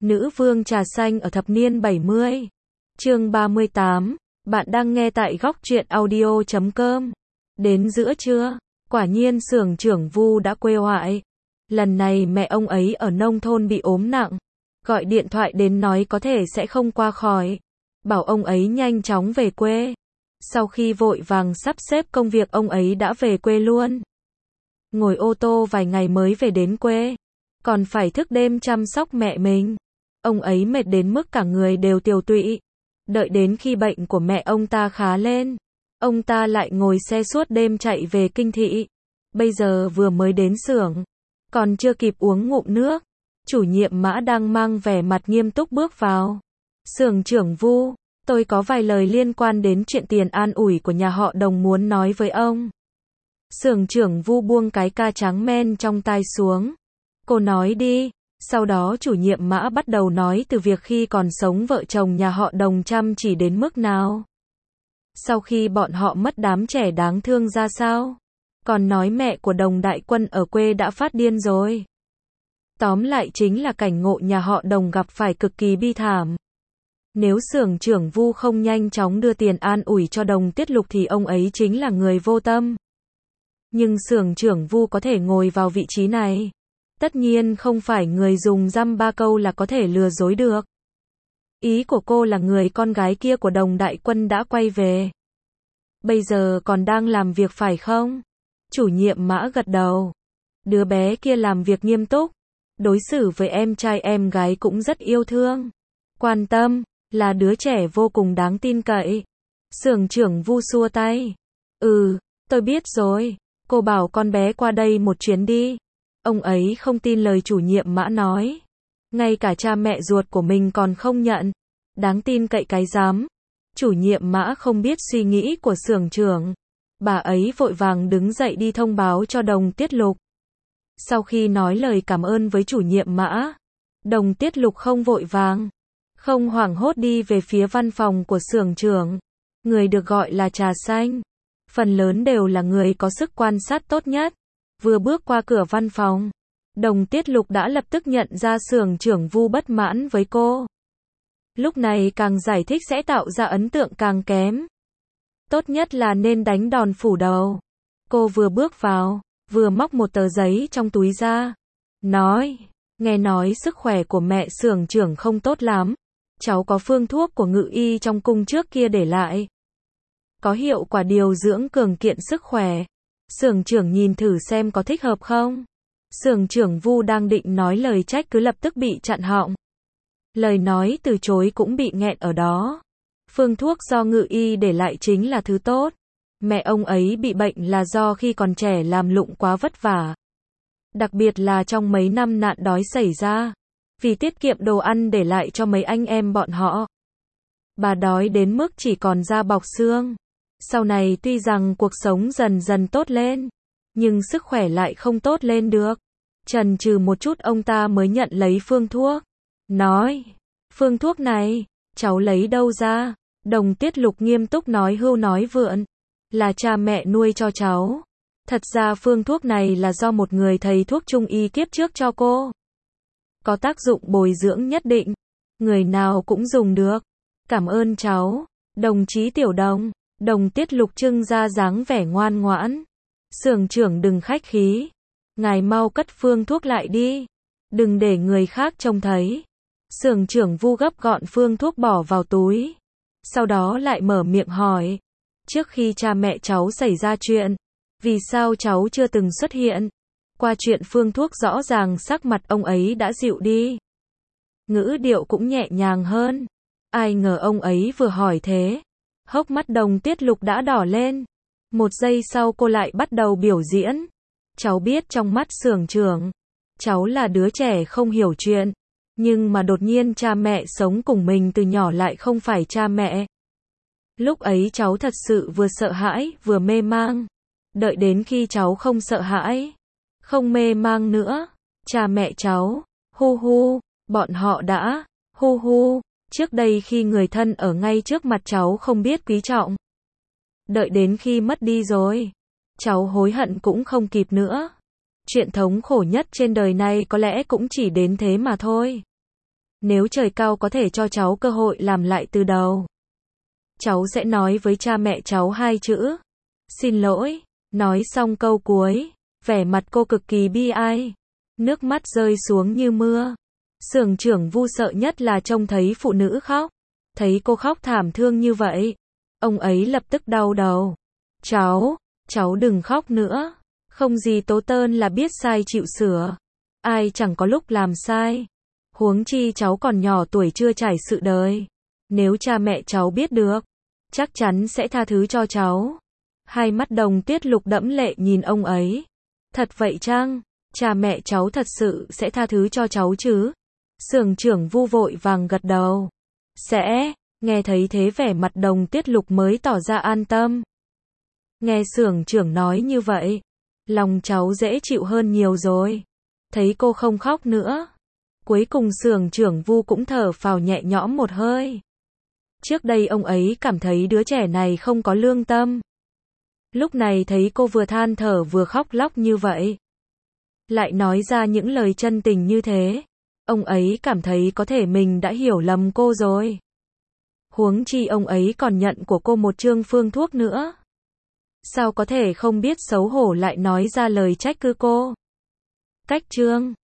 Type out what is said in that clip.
Nữ vương trà xanh ở thập niên 70. Chương 38. Bạn đang nghe tại góc truyện audio.com. Đến giữa trưa, quả nhiên xưởng trưởng Vu đã quê ngoại. Lần này mẹ ông ấy ở nông thôn bị ốm nặng, gọi điện thoại đến nói có thể sẽ không qua khỏi, bảo ông ấy nhanh chóng về quê. Sau khi vội vàng sắp xếp công việc, ông ấy đã về quê luôn. Ngồi ô tô vài ngày mới về đến quê, còn phải thức đêm chăm sóc mẹ mình. Ông ấy mệt đến mức cả người đều tiều tụy. Đợi đến khi bệnh của mẹ ông ta khá lên, ông ta lại ngồi xe suốt đêm chạy về kinh thị. Bây giờ vừa mới đến xưởng, còn chưa kịp uống ngụm nước, chủ nhiệm Mã đang mang vẻ mặt nghiêm túc bước vào. Xưởng trưởng Vu, tôi có vài lời liên quan đến chuyện tiền an ủi của nhà họ Đồng muốn nói với ông. Xưởng trưởng Vu buông cái ca trắng men trong tay xuống. Cô nói đi. Sau đó chủ nhiệm Mã bắt đầu nói từ việc khi còn sống vợ chồng nhà họ Đồng chăm chỉ đến mức nào. Sau khi bọn họ mất đám trẻ đáng thương ra sao. Còn nói mẹ của Đồng Đại Quân ở quê đã phát điên rồi. Tóm lại chính là cảnh ngộ nhà họ Đồng gặp phải cực kỳ bi thảm. Nếu xưởng trưởng Vu không nhanh chóng đưa tiền an ủi cho Đồng Tiết Lục thì ông ấy chính là người vô tâm. Nhưng xưởng trưởng Vu có thể ngồi vào vị trí này, tất nhiên không phải người dùng dăm ba câu là có thể lừa dối được. Ý của cô là người con gái kia của Đồng Đại Quân đã quay về. Bây giờ còn đang làm việc phải không? Chủ nhiệm Mã gật đầu. Đứa bé kia làm việc nghiêm túc, đối xử với em trai em gái cũng rất yêu thương, quan tâm, là đứa trẻ vô cùng đáng tin cậy. Xưởng trưởng Vu xua tay. Tôi biết rồi, cô bảo con bé qua đây một chuyến đi. Ông ấy không tin lời chủ nhiệm Mã nói. Ngay cả cha mẹ ruột của mình còn không nhận. Đáng tin cậy cái dám. Chủ nhiệm Mã không biết suy nghĩ của xưởng trưởng. Bà ấy vội vàng đứng dậy đi thông báo cho Đồng Tiết Lục. Sau khi nói lời cảm ơn với chủ nhiệm Mã, Đồng Tiết Lục không vội vàng, không hoảng hốt đi về phía văn phòng của xưởng trưởng. Người được gọi là trà xanh, phần lớn đều là người có sức quan sát tốt nhất. Vừa bước qua cửa văn phòng, Đồng Tiết Lục đã lập tức nhận ra xưởng trưởng Vu bất mãn với cô. Lúc này càng giải thích sẽ tạo ra ấn tượng càng kém. Tốt nhất là nên đánh đòn phủ đầu. Cô vừa bước vào, vừa móc một tờ giấy trong túi ra. Nói, nghe nói sức khỏe của mẹ xưởng trưởng không tốt lắm. Cháu có phương thuốc của Ngự y trong cung trước kia để lại. Có hiệu quả điều dưỡng cường kiện sức khỏe. Xưởng trưởng nhìn thử xem có thích hợp không. Xưởng trưởng Vu đang định nói lời trách cứ lập tức bị chặn họng. Lời nói từ chối cũng bị nghẹn ở đó. Phương thuốc do Ngự y để lại chính là thứ tốt. Mẹ ông ấy bị bệnh là do khi còn trẻ làm lụng quá vất vả. Đặc biệt là trong mấy năm nạn đói xảy ra. Vì tiết kiệm đồ ăn để lại cho mấy anh em bọn họ. Bà đói đến mức chỉ còn da bọc xương. Sau này tuy rằng cuộc sống dần dần tốt lên, nhưng sức khỏe lại không tốt lên được. Chần chừ một chút ông ta mới nhận lấy phương thuốc. Nói, phương thuốc này, cháu lấy đâu ra? Đồng Tiết Lục nghiêm túc nói hưu nói vượn. Là cha mẹ nuôi cho cháu. Thật ra phương thuốc này là do một người thầy thuốc trung y kiếp trước cho cô. Có tác dụng bồi dưỡng nhất định. Người nào cũng dùng được. Cảm ơn cháu, đồng chí Tiểu Đồng. Đồng Tiết Lục trưng ra dáng vẻ ngoan ngoãn. Xưởng trưởng đừng khách khí. Ngài mau cất phương thuốc lại đi. Đừng để người khác trông thấy. Xưởng trưởng Vu gấp gọn phương thuốc bỏ vào túi. Sau đó lại mở miệng hỏi. Trước khi cha mẹ cháu xảy ra chuyện, vì sao cháu chưa từng xuất hiện? Qua chuyện phương thuốc rõ ràng sắc mặt ông ấy đã dịu đi. Ngữ điệu cũng nhẹ nhàng hơn. Ai ngờ ông ấy vừa hỏi thế, hốc mắt Đồng Tiết Lục đã đỏ lên. Một giây sau cô lại bắt đầu biểu diễn. Cháu biết trong mắt xưởng trưởng, cháu là đứa trẻ không hiểu chuyện. Nhưng mà đột nhiên cha mẹ sống cùng mình từ nhỏ lại không phải cha mẹ. Lúc ấy cháu thật sự vừa sợ hãi, vừa mê mang. Đợi đến khi cháu không sợ hãi, không mê mang nữa, cha mẹ cháu, bọn họ đã, trước đây khi người thân ở ngay trước mặt cháu không biết quý trọng. Đợi đến khi mất đi rồi, cháu hối hận cũng không kịp nữa. Chuyện thống khổ nhất trên đời này có lẽ cũng chỉ đến thế mà thôi. Nếu trời cao có thể cho cháu cơ hội làm lại từ đầu, cháu sẽ nói với cha mẹ cháu 2 chữ. Xin lỗi. Nói xong câu cuối, vẻ mặt cô cực kỳ bi ai. Nước mắt rơi xuống như mưa. Xưởng trưởng Vu sợ nhất là trông thấy phụ nữ khóc. Thấy cô khóc thảm thương như vậy, ông ấy lập tức đau đầu. Cháu đừng khóc nữa. Không gì tố tơn là biết sai chịu sửa. Ai chẳng có lúc làm sai. Huống chi cháu còn nhỏ tuổi chưa trải sự đời. Nếu cha mẹ cháu biết được, chắc chắn sẽ tha thứ cho cháu. Hai mắt Đồng Tuyết Lục đẫm lệ nhìn ông ấy. Thật vậy chăng? Cha mẹ cháu thật sự sẽ tha thứ cho cháu chứ? Xưởng trưởng Vu vội vàng gật đầu. Sẽ. Nghe thấy thế vẻ mặt Đồng Tuyết Lục mới tỏ ra an tâm. Nghe xưởng trưởng nói như vậy, lòng cháu dễ chịu hơn nhiều rồi. Thấy cô không khóc nữa, cuối cùng xưởng trưởng Vu cũng thở phào nhẹ nhõm một hơi. Trước đây ông ấy cảm thấy đứa trẻ này không có lương tâm. Lúc này thấy cô vừa than thở vừa khóc lóc như vậy, lại nói ra những lời chân tình như thế, ông ấy cảm thấy có thể mình đã hiểu lầm cô rồi. Huống chi ông ấy còn nhận của cô một chương phương thuốc nữa. Sao có thể không biết xấu hổ lại nói ra lời trách cứ cô? Cách chương